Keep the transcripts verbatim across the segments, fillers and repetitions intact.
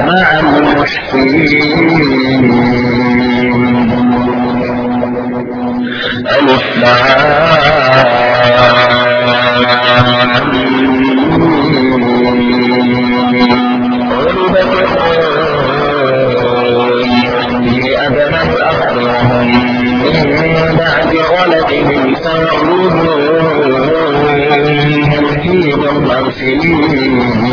مع المحسنين. ألف غلبت الروم في أدنى الأرض وهم من بعد غلبهم سيغلبون في بضع سنين.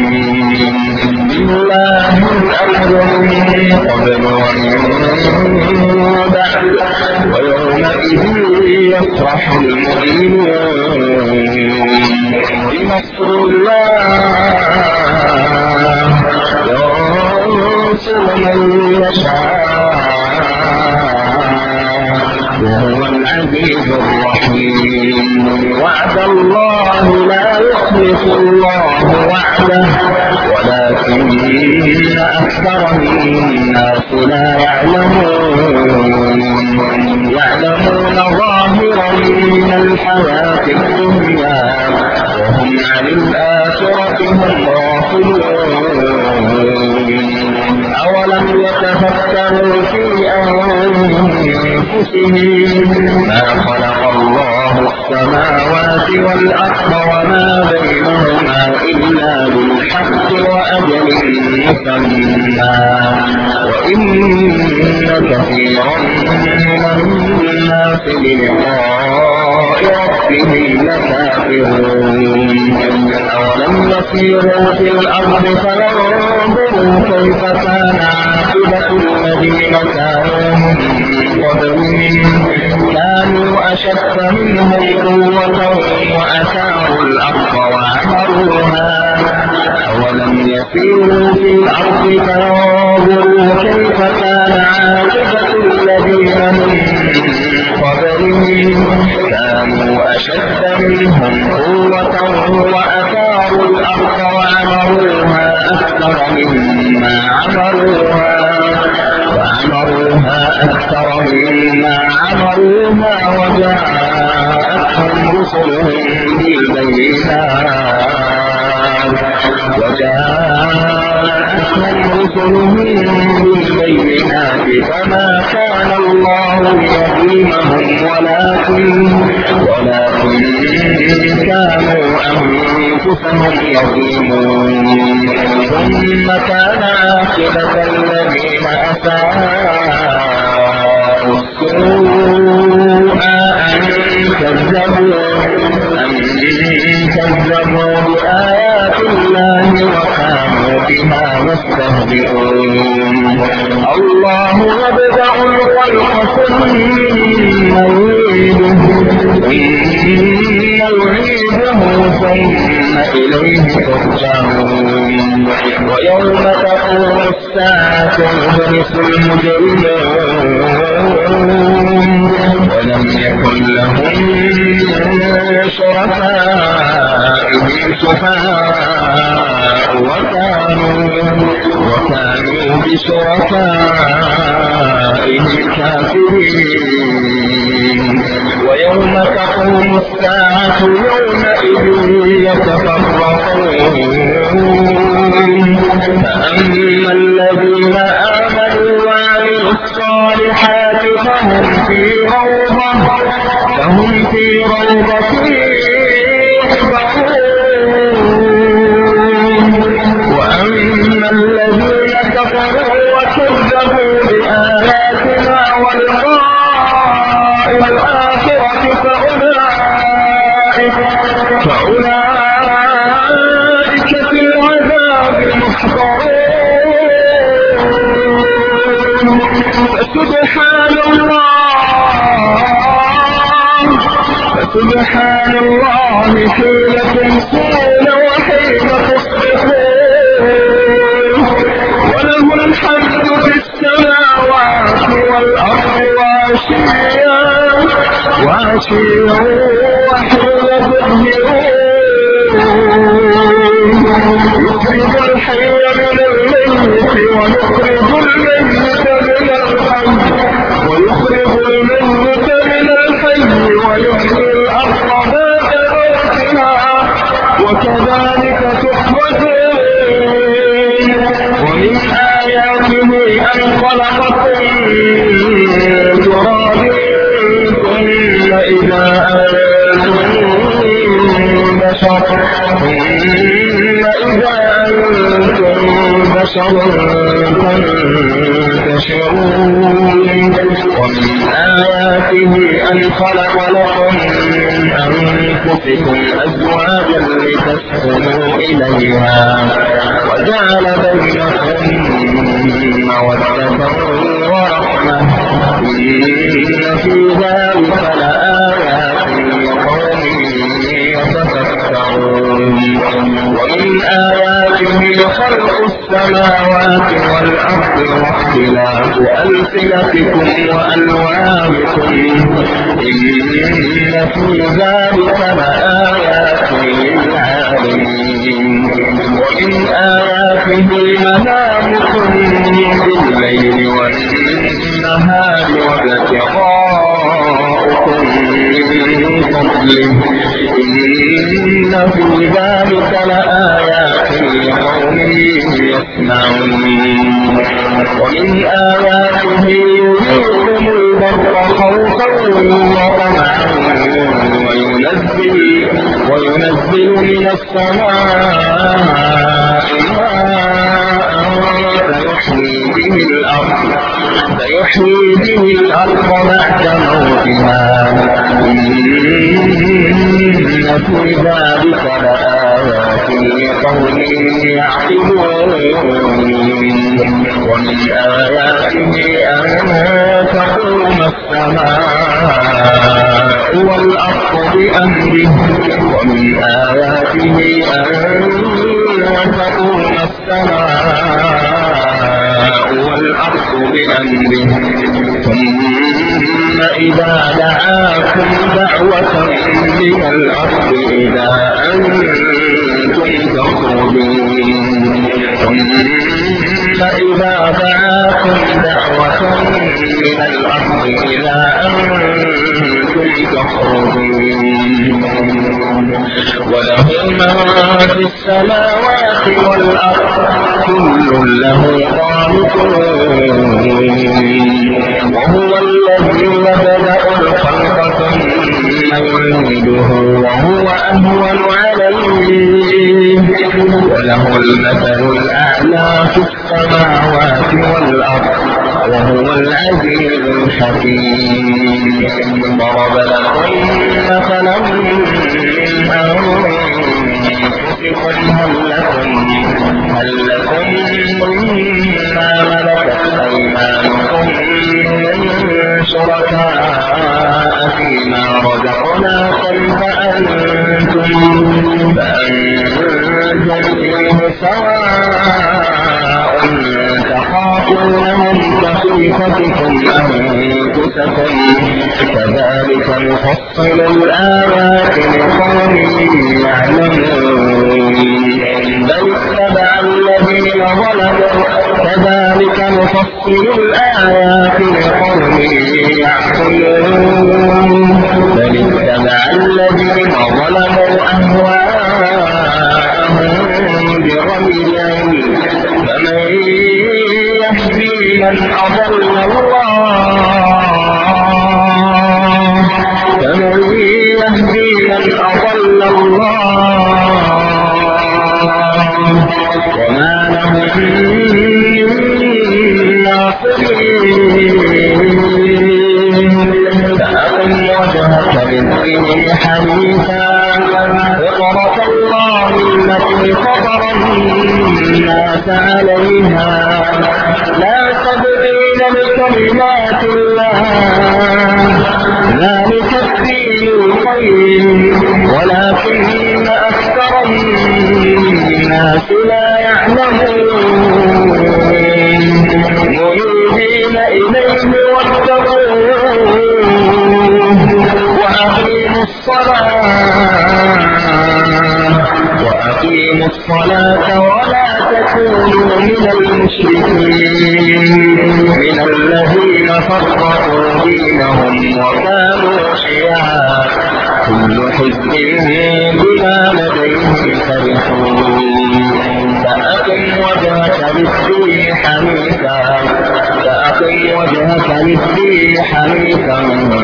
لله الأمر من قبل ومن بعد ويومئذ يفرح المؤمنون بنصر الله ينصر من يشاء وهو العزيز الرحيم. وعد الله لا يخلف الله وعده ولكن أكثر الناس لا يعلمون. يعلمون ظاهرا من الحياة الدنيا وهم عن الآخرة هم غافلون. أولم يتفكروا في أنفسهم ما خلق الله السماوات والأرض وما بينهما إلا بالحق وأجل مسمى وإن كثيرا من الناس بلقاء ربهم لكافرون. أولم يسيروا في الأرض فينظروا كيف كان عاقبة الذين كانوا من قبلهم كانوا أشد منهم قوة وأثاروا الأرض وعمروها. أولم يسيروا في الأرض فينظروا كيف كان عاقبة الذين من قبلهم كانوا أشد منهم قوة وأثاروا الأرض وعمروها أكثر مما عمروها وعمروها أكثر مما عمروها وجاءتهم رسلهم بالبينات وجاءتهم رسلهم بالبينات فما كان الله ليظلمهم ولكن ولكن كانوا أنفسهم يظلمون. ثم كان عاقبة الذين أساءوا السوء أن كذبوا أن كذبوا بآيات الله وكانوا بها مستهزئون. الله يبدأ الخلق ثم يعيده ثم إليه ترجعون. ويوم تقوم الساعة يبلس المجرمون ولم يكن لهم من شركائهم شفعاء وكانوا وكانوا بشركائهم كافرين. ويوم تقوم الساعة يومئذ يتفرقون فأما الذين آمنوا وعملوا الصالحات فهم في روضة فهم في روضة يحبرون. وأما الذين كفروا وكذبوا بآياتنا ولقاء الآخرة فأولئك فأولئك في العذاب محضرون. فسبحان الله فسبحان الله حين تمسون وحين تصبحون وله الحمد في السماوات والأرض وعشيا وعشيا وحين تظهرون. يخرج الحي من الميت ويخرج الميت من الحي ويخرج الميت من الحي ويحيي الأرض بعد موتها وكذلك تخرجون. ومن آياته خلقكم من تراب ثم إذا أنتم بشر ثم إذا أنتم بشر تنتشرون ومن آياته أن خلق لكم من أنفسكم أزواجا لتسكنوا إليها وجعل بينكم مودة ورحمة إن في ذلك لآيات لقوم يتفكرون ومن آياته خلق السماوات والأرض واختلاف ألسنتكم وألوانكم إن في ذلك لآيات للعالمين ومن آياته منامكم بالليل والنهار وابتغاؤكم من فضله إن في ذلك لآيات لقوم يسمعون ومن آياته يريكم البرق خوفا وطمعا وينزل وينزل من السماء فيحيي به الأرض فيحيي به الأرض بعد موتها إن في ذلك لآيات لقوم يعقلون ومن آياته أن تقوم السماء والأرض بأمره ومن آياته أن تقوم السماء والأرض بأمره ثم إذا دعاكم دعوة من الأرض إذا أنتم تخرجون ثم إذا دعاكم دعوة من الأرض إذا أنتم تخرجون وله ما في السماوات والأرض كل له قانتون وهو الذي يبدأ الخلق ثم يعيده وهو أهون عليه وله المثل الأعلى في السماوات والأرض وهو العزيز الحكيم ضرب لكم مثلا من أنفسكم هل لكم هل لكم مما ملكت أيمانكم من شركاء فيما رزقناكم فأنتم فأنتم فيه سواء تخافونهم كخيفتكم أنفسكم كذلك نفصل الآيات لقوم يعلمون بل اتبع الذين ظلموا كذلك نفصل الآيات لقوم يعقلون بل اتبع الذين ظلموا أهواءهم بغير علم فمن يهدي من أضل الله فمن يهدي من أضل الله وما لهم من ناصرين فأقم وجهك للدين حنيفا فطرة الله التي فطر الناس عليها لا تبديل لكلمات الله ذلك الدين القيم ولكن أكثر الناس لا يعلمون منيبين إليه واتقوه وأقيموا الصلاة وأقيموا الصلاة ولا تكونوا من المشركين من الذين فرقوا دينهم وكانوا شيعا كل حزب بما لديهم فرحون فأقم وجهك للدين حنيفا فأقم وجهك للدين حنيفا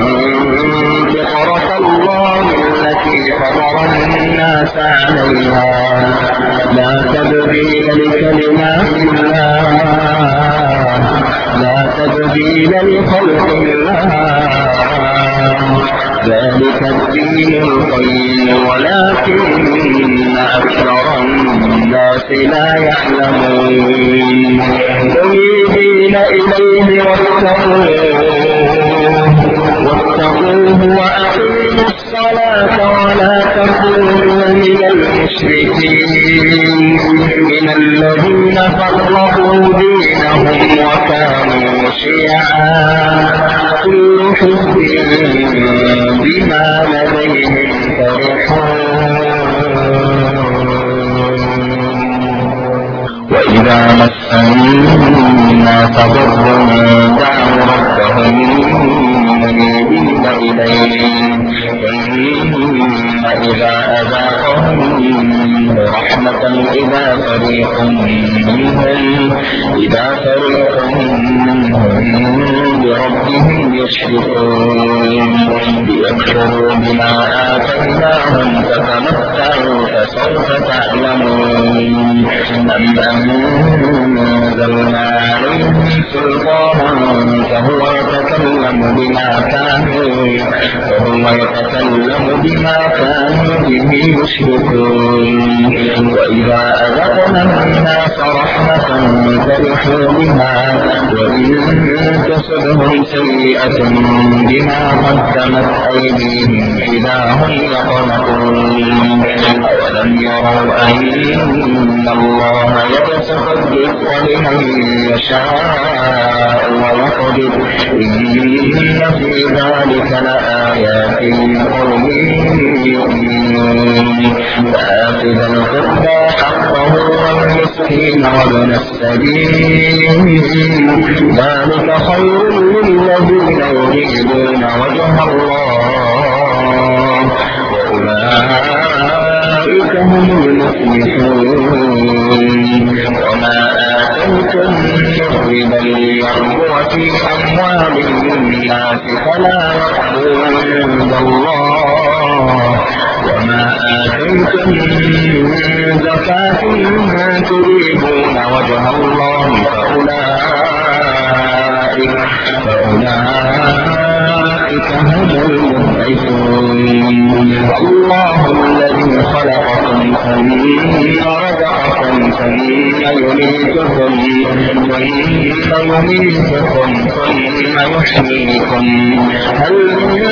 فطرة الله التي فطر الناس عليها لا تبديل لكلمات الله لا تبديل لخلق الله ذلك الدين القيم ولكن أكثر الناس لا يعلمون منيبين إليه واتقوه واتقوه وأقيموا الصلاة ولا تكونوا من المشركين من الذين فرقوا دينهم وكانوا شيعا كل حزب بما لديهم فرحون وإذا مس الناس ضر دعوا ربهم منيبين إليه ثم إذا أذاقهم رحمة إذا فريق منهم إذا فريق منهم بربهم يشركون ليكفروا بما آتيناهم فتمتعوا فسوف تعلمون أم أنزلنا عليهم سلطانا فهو يتكلم بما كانوا فهو يتكلم بما كانوا به يشركون وإذا أذقنا الناس رحمة فرحوا بها وإن تصبهم سيئة بما قدمت أيديهم إذا هم يقنطون أولم يروا أن الله يبسط الرزق لمن يشاء ويقدر إن في ذلك لآيات لقوم يؤمنون فآت ذا القربى حقه والمسكين وابن السبيل ذلك خير للذين يريدون وجه الله وأولئك هم المفلحون وما آتيتم من ربا ليربو في أموال الناس فلا يربو عند الله وما آتيتم من زكاة تريدون وجه الله فأولئك فأولئك هم المضعفون الله الذي خلقكم ثم رزقكم ثم يميتكم ثم يميتكم ثم يحييكم هل من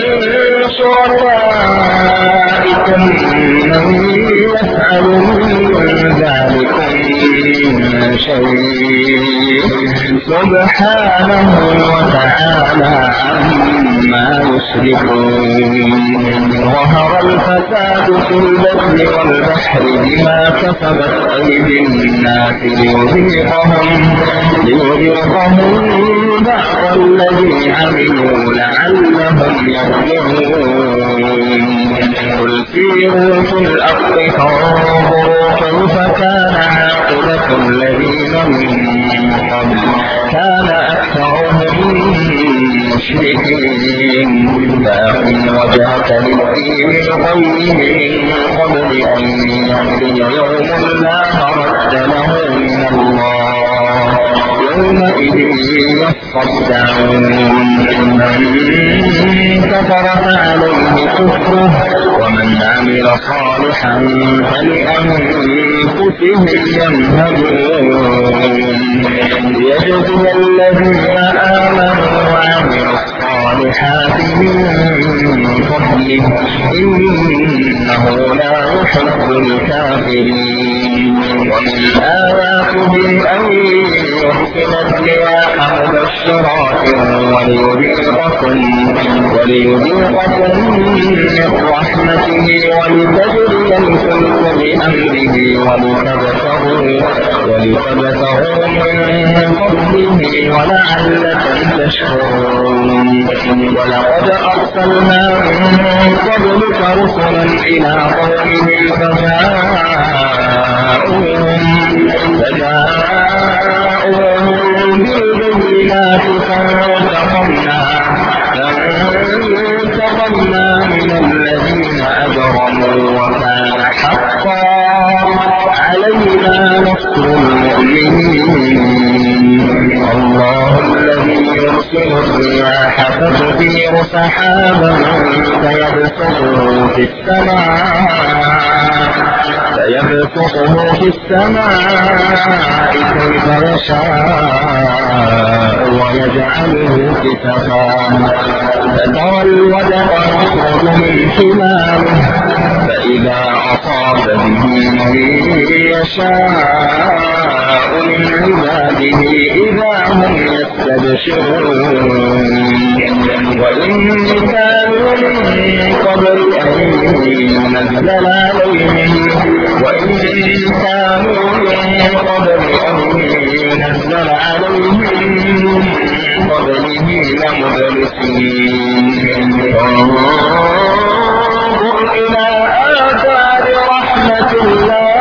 شركائكم من يفعل من ذلكم من شيء سبحانه وتعالى عما يشركون ظهر الفساد في البر والبحر بما كسبت أيدي الناس ليذيقهم ليذيقهم بعض الذي عملوا لعلهم يرجعون قل سيروا في الأرض فانظروا كيف كان عاقبة الذين من قبل كان أكثرهم مشركين فأقم وجهك للدين القيم من قبل أن يأتي يوم لا مرد له من الله يومئذ يصدعون من كفر فعليه كفره ومن عمل صالحا فلأنفسهم يمهدون ليجزي الذين آمنوا وعملوا الصالحات من فضله إنه لا يحب الكافرين ومن آياته أن يرسل الرياح مبشرات وليذيقكم وليذيقكم من رحمته ولتجري الفلك بأمره ولتبتغوا ولتبتغوا من فضله ولعلكم تشكرون ولقد أرسلنا من قبلك رسلا إلى قومهم فجاءوهم فجاءوهم بالبينات يرسل الرياح فتثير سحابا فيبسطه في السماء فيبسطه في السماء كيف يشاء ويجعله كسفا فترى الودق يخرج من خلاله فإذا أصاب به من يشاء من عباده إذا هم يستبشرون وإن كانوا من قبل أن ينزل عليهم وإن كانوا من قبل أن ينزل عليهم من قبله لمبلسين انظر إلى آثار رحمة الله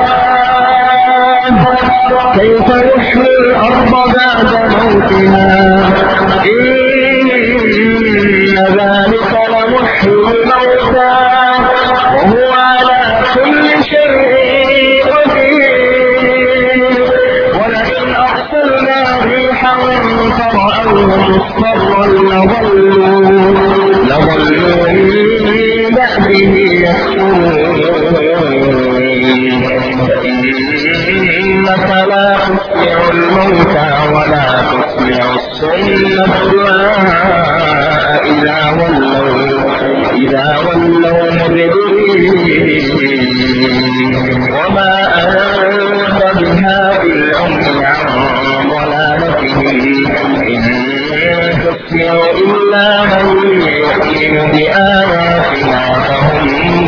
كيف يحيي الأرض بعد موتها إن ذلك لمحيي الموتى وهو على كل شيء قدير ولئن أرسلنا ريحا فرأوه مصفرا لظلوا لظلوا من بعده يكفرون فإنك لا تسمع الموتى ولا تسمع الصم الدعاء إذا ولوا إذا ولوا مدبرين وما أنت بهادي العمي عن ضلالتهم إن تسمع إلا من يؤمن بآياتنا فهم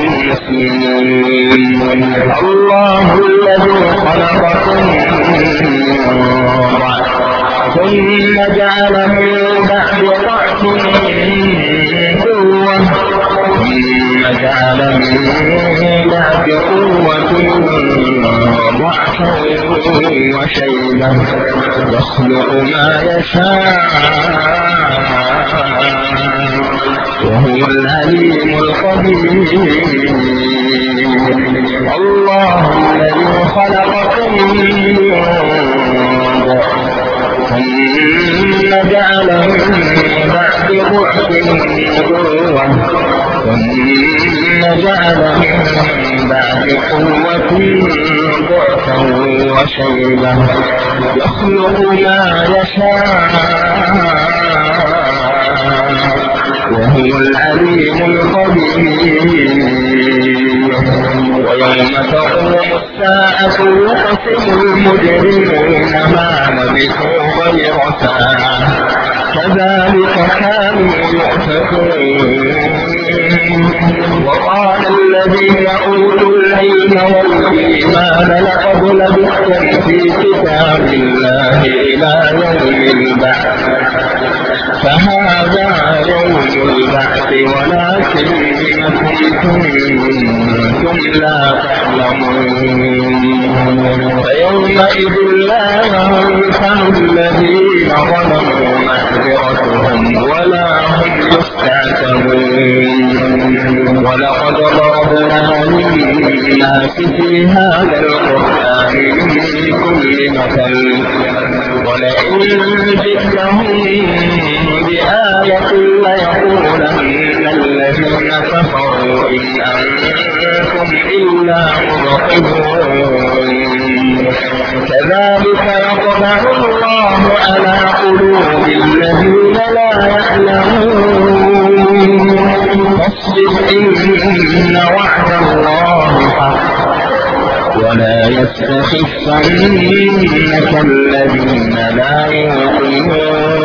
مسلمون الله الذي خلقكم ثم جعل من بعد ضعف قوة ثم جعل من بعد قوة ضعفا وشيبا يخلق ما يشاء وهو العليم الخبير الله الذي خلقكم من ضعف ثم جعل من بعد ضعف قوة ثم جعل من بعد قوة ضعفا وشيبا يخلق ما يشاء وهو العليم الخبير ويوم تقوم الساعة يقسم المجرمون ما لبثوا غير ساعة كذلك كانوا يؤفكون وقال الذين أوتوا العلم والإيمان لقد لبثتم في كتاب الله إلى يوم البعث فهذا يوم البعث ولكنكم كنتم لا تعلمون فيومئذ لا ينفع الذين ظلموا معذرتهم ولا هم يستعتبون ولقد ضربنا للناس في هذا القرآن من كل مثل ولئن جئتهم بآية ليقولن الذين كفروا إن أنتم إلا مبطلون كذلك يطبع الله على قلوب الذين لا يعلمون فاصبر إن وعد الله حق ولا يستخفنك الذين لا يؤمنون